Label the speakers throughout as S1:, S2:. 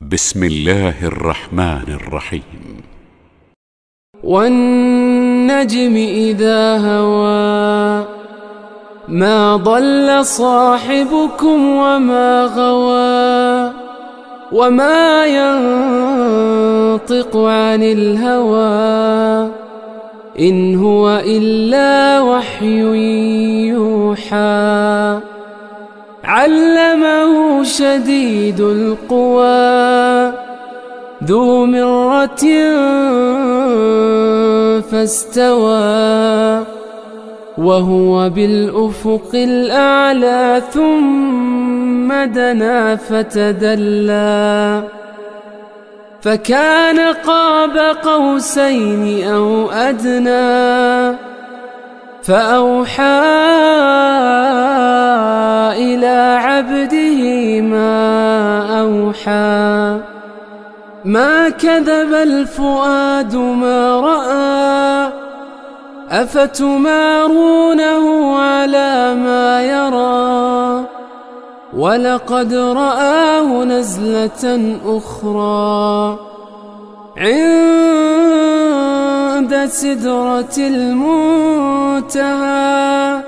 S1: بسم الله الرحمن الرحيم.
S2: والنجم إذا هوى ما ضل صاحبكم وما غوى وما ينطق عن الهوى إن هو إلا وحي يوحى علمه شديد القوى ذو مرة فاستوى وهو بالأفق الأعلى ثم دنا فتدلى فكان قاب قوسين أو أدنى فأوحى إلى عبده ما أوحى ما كذب الفؤاد ما رأى أفتمارونه على ما يرى ولقد رآه نزلة أخرى عند سدرة المنتهى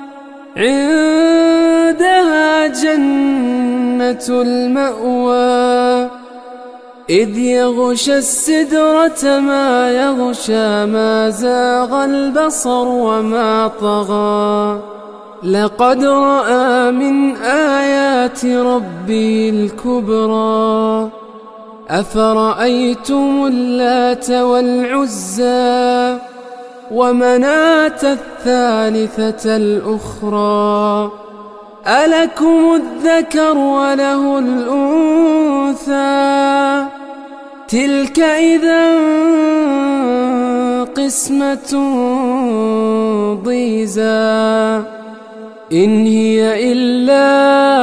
S2: عندها جنة المأوى إذ يغشى السدرة ما يغشى ما زاغ البصر وما طغى لقد رأى من آيات ربي الكبرى أفرأيتم اللات والعزى ومناة الثالثة الأخرى ألكم الذكر وله الأنثى تلك إذا قسمة ضيزى إن هي إلا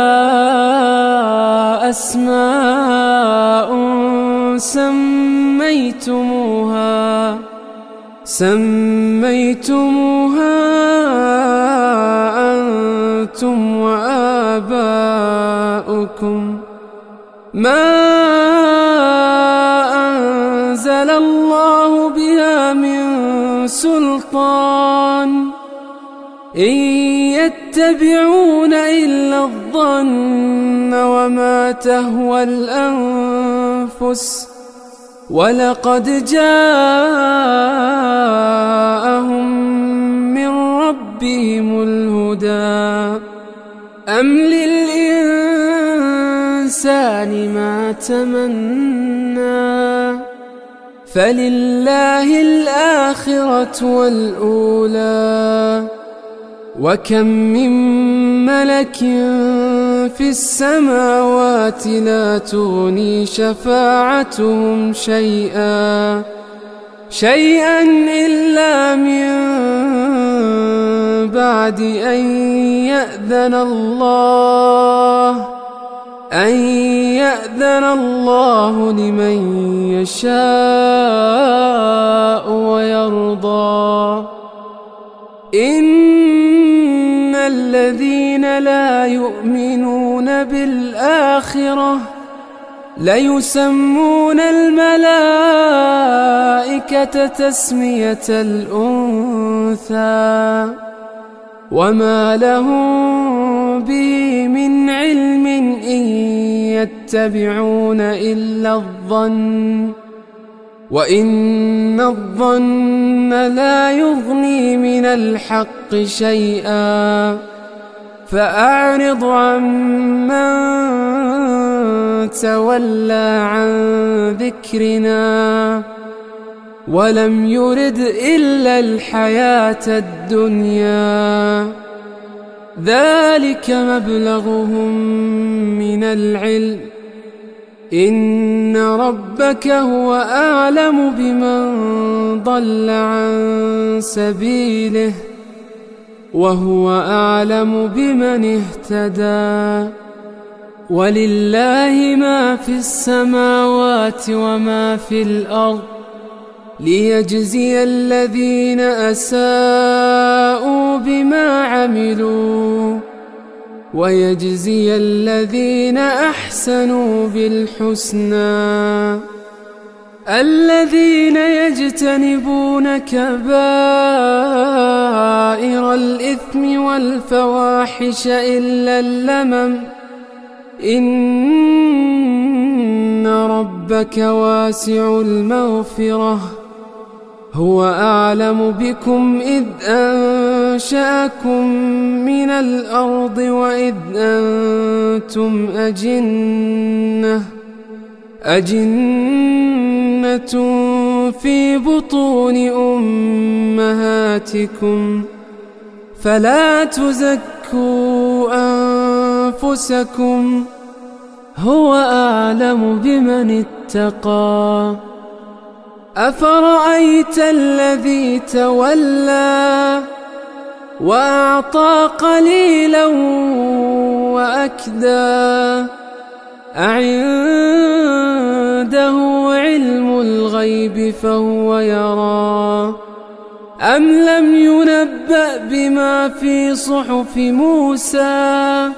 S2: أسماء سميتموها أنتم وآباؤكم ما أنزل الله بها من سلطان إن يتبعون إلا الظن وما تهوى الأنفس ولقد جاءهم من ربهم الهدى أم للإنسان ما تمنى فلله الآخرة والأولى وكم من ملك في السماوات لا تغني شفاعتهم شيئا إلا من بعد أن يأذن الله لمن يشاء ويرضى إن الذين لا يؤمنون بالآخرة ليسمون الملائكة تسمية الأنثى وما لهم به من علم إن يتبعون إلا الظن وإن الظن لا يغني من الحق شيئا فأعرض عمن تولى عن ذكرنا ولم يرد إلا الحياة الدنيا ذلك مبلغهم من العلم إن ربك هو أعلم بمن ضل عن سبيله وهو أعلم بمن اهتدى ولله ما في السماوات وما في الأرض ليجزي الذين أساءوا بما عملوا ويجزي الذين أحسنوا بالحسنى. الذين يجتنبون كبائر الإثم والفواحش إلا اللمم إن ربك واسع المغفرة هو أعلم بكم إذ أنشأكم من الأرض وإذ أنتم أجنة في بطون أمهاتكم فلا تزكوا أنفسكم هو أعلم بمن اتقى. أفرأيت الذي تولى وأعطى قليلا وأكدى أعنده علم الغيب فهو يرى أم لم ينبأ بما في صحف موسى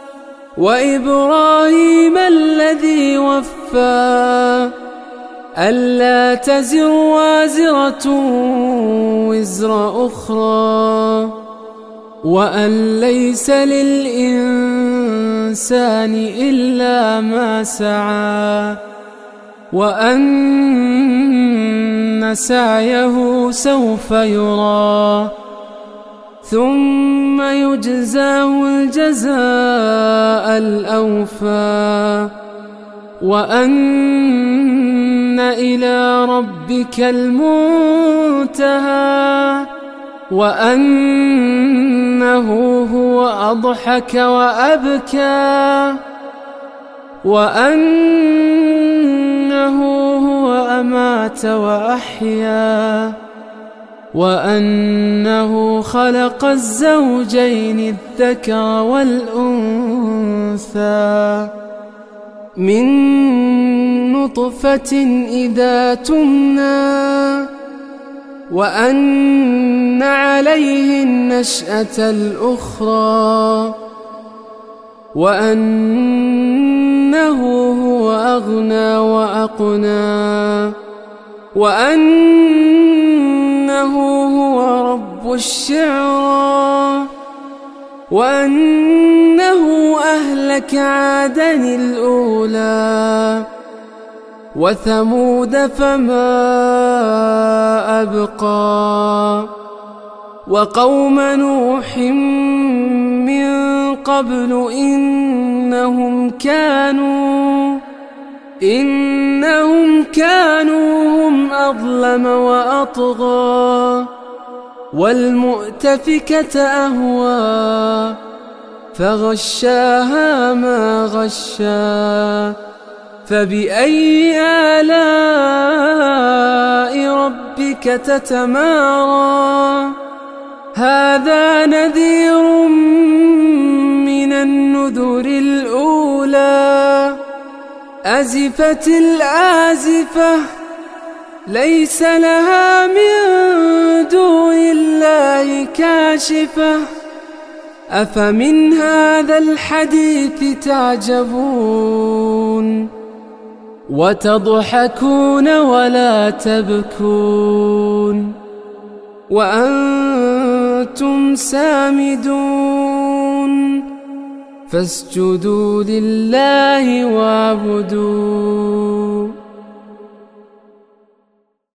S2: وإبراهيم الذي وفى ألا تزر وازرة وزر أخرى وأن ليس للإنسان إلا ما سعى وأن سعيه سوف يرى ثم يجزاه الجزاء الأوفى وأن إلى ربك المنتهى وأنه هو أضحك وأبكى وأنه هو أمات وأحيا وأنه خلق الزوجين الذكر والأنثى من نطفة إذا تمنى وأن عليه النشأة الأخرى وأنه هو أغنى وأقنى وأنه هو رب الشعرى وأنه أهلك عادا الأولى وثمود فما أبقى وقوم نوح من قبل إنهم كانوا هم أظلم وأطغى والمؤتفكة أهوى فغشاها ما غشا فبأي آلاء ربك تتمارى هذا نذير من النذر الأولى أزفت الآزفة ليس لها من دون الله كاشفة أفمن هذا الحديث تعجبون وتضحكون ولا تبكون وأنتم سامدون فاسجدوا لله واعبدوا